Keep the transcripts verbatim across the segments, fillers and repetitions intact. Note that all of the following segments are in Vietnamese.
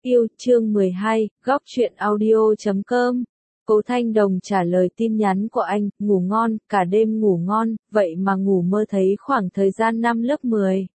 Yêu, chương mười hai, góc truyện audio chấm com. Cố Thanh Đồng trả lời tin nhắn của anh, ngủ ngon, cả đêm ngủ ngon, vậy mà ngủ mơ thấy khoảng thời gian năm lớp mười.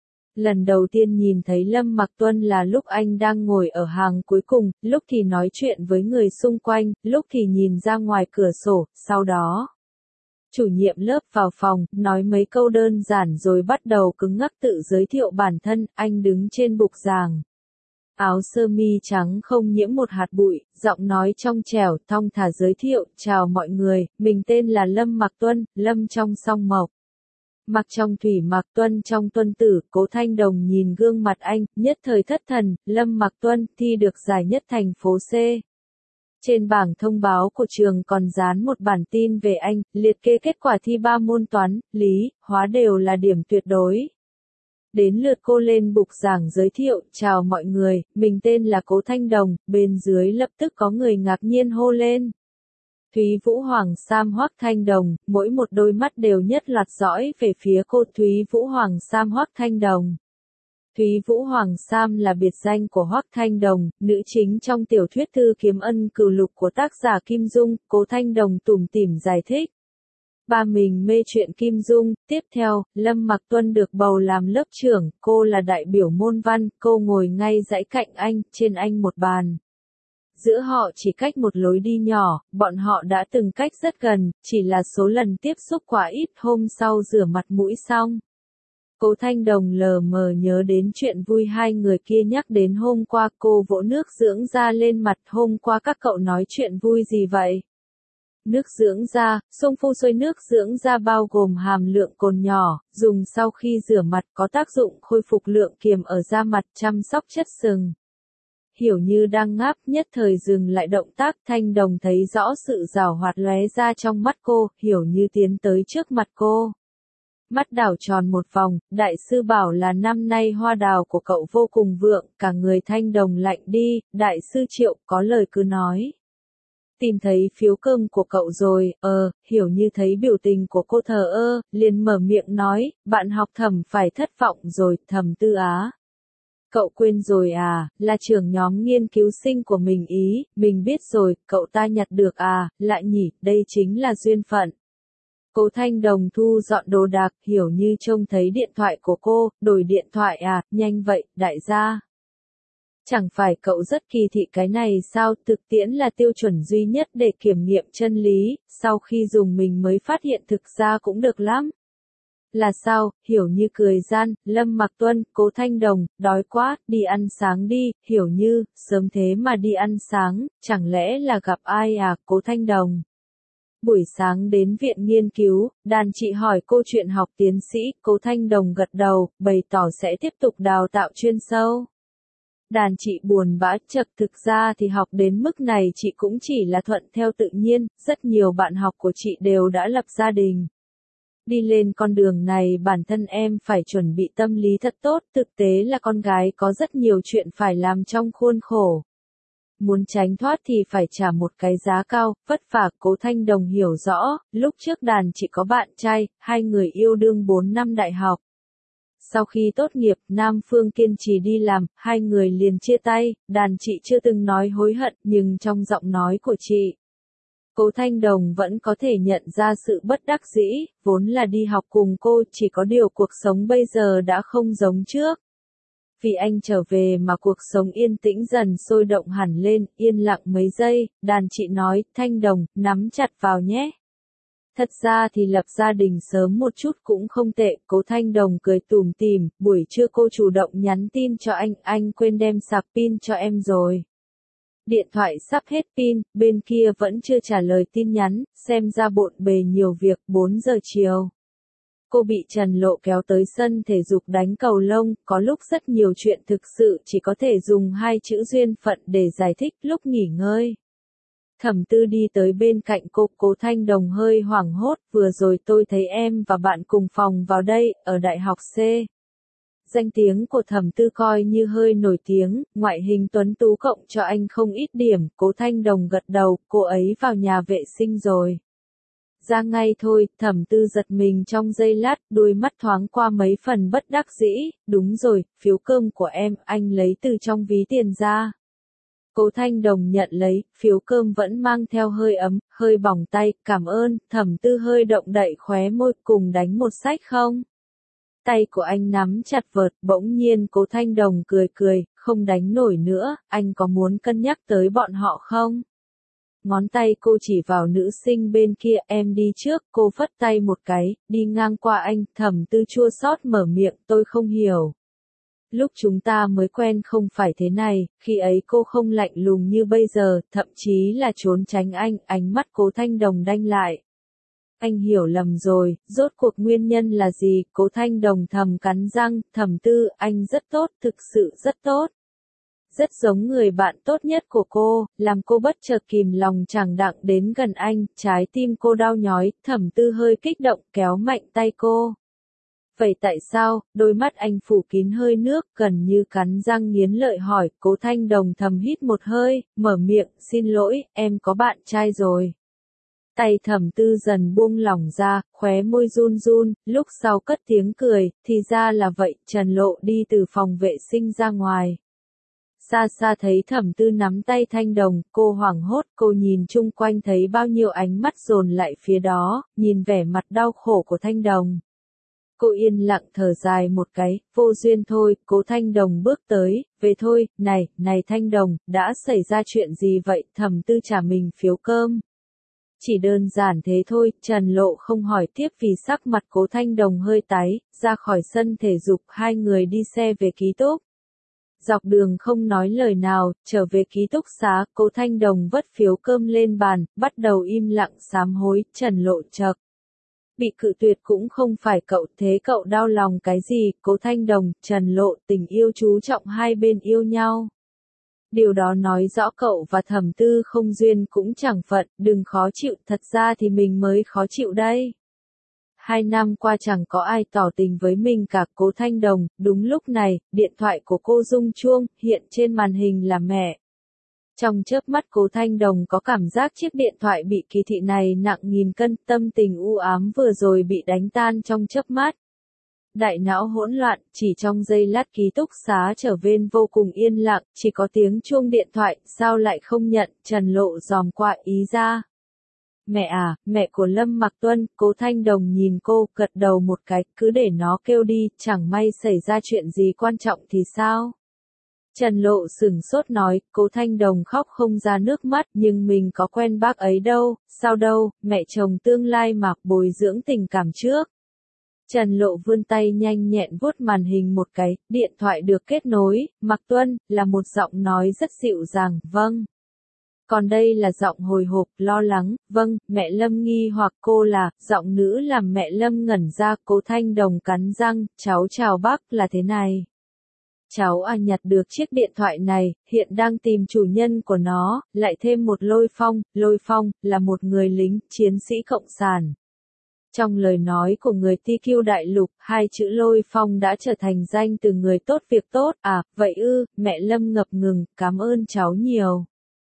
Lần đầu tiên nhìn thấy Lâm Mặc Tuân là lúc anh đang ngồi ở hàng cuối cùng, lúc thì nói chuyện với người xung quanh, lúc thì nhìn ra ngoài cửa sổ, sau đó chủ nhiệm lớp vào phòng, nói mấy câu đơn giản rồi bắt đầu cứng ngắc tự giới thiệu bản thân, anh đứng trên bục giảng. Áo sơ mi trắng không nhiễm một hạt bụi, giọng nói trong trẻo, thong thả giới thiệu, chào mọi người, mình tên là Lâm Mặc Tuân, Lâm trong song mộc. Mặc trong thủy Mặc Tuân trong tuân tử, Cố Thanh Đồng nhìn gương mặt anh, nhất thời thất thần, Lâm Mặc Tuân, thi được giải nhất thành phố C. Trên bảng thông báo của trường còn dán một bản tin về anh, liệt kê kết quả thi ba môn toán, lý, hóa đều là điểm tuyệt đối. Đến lượt cô lên bục giảng giới thiệu, chào mọi người, mình tên là Cố Thanh Đồng, bên dưới lập tức có người ngạc nhiên hô lên. Thúy Vũ Hoàng Sam Hoắc Thanh Đồng, mỗi một đôi mắt đều nhất loạt dõi về phía cô Thúy Vũ Hoàng Sam Hoắc Thanh Đồng. Thúy Vũ Hoàng Sam là biệt danh của Hoắc Thanh Đồng, nữ chính trong tiểu thuyết Thư Kiếm Ân Cửu Lục của tác giả Kim Dung, Cố Thanh Đồng tủm tỉm giải thích. Ba mình mê chuyện Kim Dung, tiếp theo, Lâm Mặc Tuân được bầu làm lớp trưởng, cô là đại biểu môn văn, cô ngồi ngay dãy cạnh anh, trên anh một bàn. Giữa họ chỉ cách một lối đi nhỏ, bọn họ đã từng cách rất gần, chỉ là số lần tiếp xúc quá ít, hôm sau rửa mặt mũi xong. Cố Thanh Đồng lờ mờ nhớ đến chuyện vui hai người kia nhắc đến hôm qua, cô vỗ nước dưỡng da lên mặt, hôm qua các cậu nói chuyện vui gì vậy? Nước dưỡng da, xông phu xuôi nước dưỡng da bao gồm hàm lượng cồn nhỏ, dùng sau khi rửa mặt có tác dụng khôi phục lượng kiềm ở da mặt, chăm sóc chất sừng. Hiểu Như đang ngáp, nhất thời dừng lại động tác, Thanh Đồng thấy rõ sự giảo hoạt lóe ra trong mắt cô, Hiểu Như tiến tới trước mặt cô. Mắt đảo tròn một vòng, đại sư bảo là năm nay hoa đào của cậu vô cùng vượng, cả người Thanh Đồng lạnh đi, đại sư Triệu có lời cứ nói. Tìm thấy phiếu cơm của cậu rồi, ờ, Hiểu Như thấy biểu tình của cô thờ ơ, liền mở miệng nói, bạn học Thẩm phải thất vọng rồi, Thẩm Tư Á. Cậu quên rồi à, là trưởng nhóm nghiên cứu sinh của mình ý, mình biết rồi, cậu ta nhặt được à, lại nhỉ, đây chính là duyên phận. Cố Thanh Đồng thu dọn đồ đạc, Hiểu Như trông thấy điện thoại của cô, đổi điện thoại à, nhanh vậy, đại gia. Chẳng phải cậu rất kỳ thị cái này sao, thực tiễn là tiêu chuẩn duy nhất để kiểm nghiệm chân lý, sau khi dùng mình mới phát hiện thực ra cũng được lắm. Là sao, Hiểu Như cười gian, Lâm Mặc Tuân, Cố Thanh Đồng, đói quá, đi ăn sáng đi, Hiểu Như, sớm thế mà đi ăn sáng, chẳng lẽ là gặp ai à, Cố Thanh Đồng. Buổi sáng đến viện nghiên cứu, đàn chị hỏi cô chuyện học tiến sĩ, Cố Thanh Đồng gật đầu, bày tỏ sẽ tiếp tục đào tạo chuyên sâu. Đàn chị buồn bã chật, thực ra thì học đến mức này chị cũng chỉ là thuận theo tự nhiên, rất nhiều bạn học của chị đều đã lập gia đình. Đi lên con đường này bản thân em phải chuẩn bị tâm lý thật tốt, thực tế là con gái có rất nhiều chuyện phải làm trong khuôn khổ. Muốn tránh thoát thì phải trả một cái giá cao, vất vả. Cố Thanh Đồng hiểu rõ, lúc trước đàn chị có bạn trai, hai người yêu đương bốn năm đại học. Sau khi tốt nghiệp, Nam Phương kiên trì đi làm, hai người liền chia tay, đàn chị chưa từng nói hối hận, nhưng trong giọng nói của chị, Cố Thanh Đồng vẫn có thể nhận ra sự bất đắc dĩ, vốn là đi học cùng cô, chỉ có điều cuộc sống bây giờ đã không giống trước. Vì anh trở về mà cuộc sống yên tĩnh dần sôi động hẳn lên, yên lặng mấy giây, đàn chị nói, Thanh Đồng, nắm chặt vào nhé. Thật ra thì lập gia đình sớm một chút cũng không tệ, Cố Thanh Đồng cười tủm tỉm, buổi trưa cô chủ động nhắn tin cho anh, anh quên đem sạc pin cho em rồi. Điện thoại sắp hết pin, bên kia vẫn chưa trả lời tin nhắn, xem ra bộn bề nhiều việc, bốn giờ chiều. Cô bị Trần Lộ kéo tới sân thể dục đánh cầu lông, có lúc rất nhiều chuyện thực sự chỉ có thể dùng hai chữ duyên phận để giải thích, lúc nghỉ ngơi. Thẩm Tư đi tới bên cạnh cô, Cố Thanh Đồng hơi hoảng hốt, vừa rồi tôi thấy em và bạn cùng phòng vào đây, ở Đại học C. Danh tiếng của Thẩm Tư coi như hơi nổi tiếng, ngoại hình tuấn tú cộng cho anh không ít điểm, Cố Thanh Đồng gật đầu, cô ấy vào nhà vệ sinh rồi. Ra ngay thôi, Thẩm Tư giật mình trong giây lát, đôi mắt thoáng qua mấy phần bất đắc dĩ, đúng rồi, phiếu cơm của em, anh lấy từ trong ví tiền ra. Cố Thanh Đồng nhận lấy, phiếu cơm vẫn mang theo hơi ấm, hơi bỏng tay, cảm ơn, Thẩm Tư hơi động đậy khóe môi, cùng đánh một sách không? Tay của anh nắm chặt vợt, bỗng nhiên Cố Thanh Đồng cười cười, không đánh nổi nữa, anh có muốn cân nhắc tới bọn họ không? Ngón tay cô chỉ vào nữ sinh bên kia, em đi trước, cô phất tay một cái, đi ngang qua anh, Thẩm Tư chua xót mở miệng, tôi không hiểu. Lúc chúng ta mới quen không phải thế này, khi ấy cô không lạnh lùng như bây giờ, thậm chí là trốn tránh anh, ánh mắt Cố Thanh Đồng đanh lại. Anh hiểu lầm rồi, rốt cuộc nguyên nhân là gì? Cố Thanh Đồng thầm cắn răng, Thẩm Tư, anh rất tốt, thực sự rất tốt. Rất giống người bạn tốt nhất của cô, làm cô bất chợt kìm lòng chẳng đặng đến gần anh, trái tim cô đau nhói, Thẩm Tư hơi kích động kéo mạnh tay cô. Vậy tại sao? Đôi mắt anh phủ kín hơi nước, gần như cắn răng nghiến lợi hỏi, Cố Thanh Đồng thầm hít một hơi, mở miệng, xin lỗi, em có bạn trai rồi. Tay Thẩm Tư dần buông lỏng ra, khóe môi run run, lúc sau cất tiếng cười, thì ra là vậy, Trần Lộ đi từ phòng vệ sinh ra ngoài. Xa xa thấy Thẩm Tư nắm tay Thanh Đồng, cô hoảng hốt, cô nhìn chung quanh thấy bao nhiêu ánh mắt dồn lại phía đó, nhìn vẻ mặt đau khổ của Thanh Đồng. Cô yên lặng thở dài một cái, vô duyên thôi, Cố Thanh Đồng bước tới, về thôi, này, này Thanh Đồng, đã xảy ra chuyện gì vậy, Thẩm Tư trả mình phiếu cơm. Chỉ đơn giản thế thôi, Trần Lộ không hỏi tiếp vì sắc mặt Cố Thanh Đồng hơi tái, ra khỏi sân thể dục hai người đi xe về ký túc. Dọc đường không nói lời nào, trở về ký túc xá, Cố Thanh Đồng vất phiếu cơm lên bàn, bắt đầu im lặng sám hối, Trần Lộ chậc. Bị cự tuyệt cũng không phải cậu, thế cậu đau lòng cái gì? Cố Thanh Đồng, Trần Lộ, tình yêu chú trọng hai bên yêu nhau. Điều đó nói rõ cậu và Thẩm Tư không duyên cũng chẳng phận, đừng khó chịu, thật ra thì mình mới khó chịu đây. Hai năm qua chẳng có ai tỏ tình với mình cả. Cố Thanh Đồng, đúng lúc này, điện thoại của cô rung chuông, hiện trên màn hình là mẹ. Trong chớp mắt Cố Thanh Đồng có cảm giác chiếc điện thoại bị kỳ thị này nặng nghìn cân, tâm tình u ám vừa rồi bị đánh tan trong chớp mắt. Đại não hỗn loạn, chỉ trong giây lát ký túc xá trở nên vô cùng yên lặng, chỉ có tiếng chuông điện thoại, sao lại không nhận, Trần Lộ dòm qua ý ra. Mẹ à, mẹ của Lâm Mặc Tuân, Cố Thanh Đồng nhìn cô, gật đầu một cái, cứ để nó kêu đi, chẳng may xảy ra chuyện gì quan trọng thì sao? Trần Lộ sửng sốt nói, Cố Thanh Đồng khóc không ra nước mắt, nhưng mình có quen bác ấy đâu, sao đâu, mẹ chồng tương lai mà bồi dưỡng tình cảm trước. Trần Lộ vươn tay nhanh nhẹn vuốt màn hình một cái, điện thoại được kết nối, Mặc Tuân, là một giọng nói rất dịu dàng, vâng. Còn đây là giọng hồi hộp, lo lắng, vâng, mẹ Lâm nghi hoặc cô là, giọng nữ làm mẹ Lâm ngẩn ra, Cố Thanh Đồng cắn răng, cháu chào bác, là thế này. Cháu à nhặt được chiếc điện thoại này, hiện đang tìm chủ nhân của nó, lại thêm một Lôi Phong, Lôi Phong, là một người lính, chiến sĩ cộng sản. Trong lời nói của người ti kiu đại lục, hai chữ Lôi Phong đã trở thành danh từ người tốt việc tốt, à, vậy ư, mẹ Lâm ngập ngừng, cảm ơn cháu nhiều.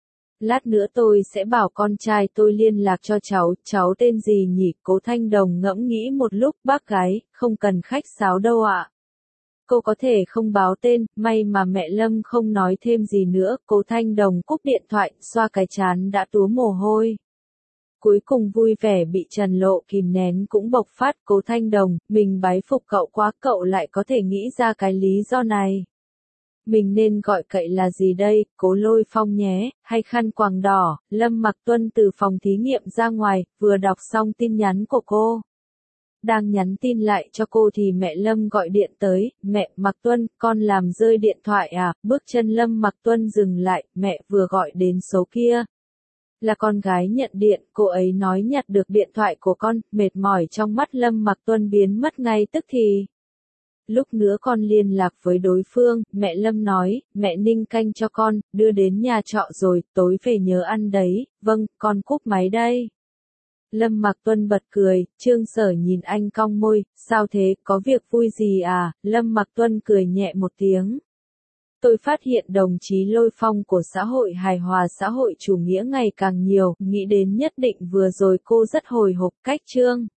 Lát nữa tôi sẽ bảo con trai tôi liên lạc cho cháu, cháu tên gì nhỉ? Cố Thanh Đồng ngẫm nghĩ một lúc, bác gái, không cần khách sáo đâu ạ. Cô có thể không báo tên, may mà mẹ Lâm không nói thêm gì nữa, Cố Thanh Đồng cúp điện thoại, xoa cái trán đã túa mồ hôi. Cuối cùng vui vẻ bị Trần Lộ kìm nén cũng bộc phát, Cố Thanh Đồng, mình bái phục cậu quá, cậu lại có thể nghĩ ra cái lý do này. Mình nên gọi cậy là gì đây, Cố Lôi Phong nhé, hay khăn quàng đỏ? Lâm Mặc Tuân từ phòng thí nghiệm ra ngoài, vừa đọc xong tin nhắn của cô. Đang nhắn tin lại cho cô thì mẹ Lâm gọi điện tới, mẹ, Mặc Tuân, con làm rơi điện thoại à, bước chân Lâm Mặc Tuân dừng lại, mẹ vừa gọi đến số kia. Là con gái nhận điện, cô ấy nói nhặt được điện thoại của con, mệt mỏi trong mắt Lâm Mặc Tuân biến mất ngay tức thì. Lúc nữa con liên lạc với đối phương, mẹ Lâm nói, mẹ ninh canh cho con, đưa đến nhà trọ rồi, tối về nhớ ăn đấy, vâng, con cúp máy đây. Lâm Mặc Tuân bật cười, Trương Sở nhìn anh cong môi, sao thế, có việc vui gì à, Lâm Mặc Tuân cười nhẹ một tiếng. Tôi phát hiện đồng chí Lôi Phong của xã hội hài hòa xã hội chủ nghĩa ngày càng nhiều, nghĩ đến nhất định vừa rồi cô rất hồi hộp cách Trương.